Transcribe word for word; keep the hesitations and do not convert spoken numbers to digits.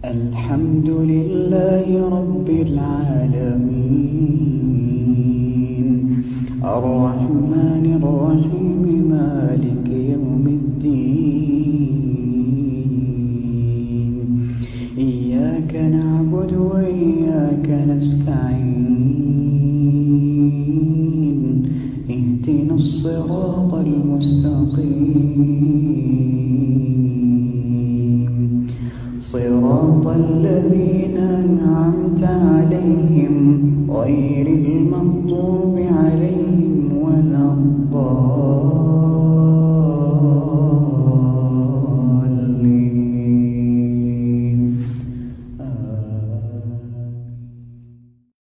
الحمد لله رب العالمين الرحمن الرحيم مالك يوم الدين إياك نعبد وإياك نستعين اهدنا الصراط المستقيم صراط الذين أنعمت عليهم غير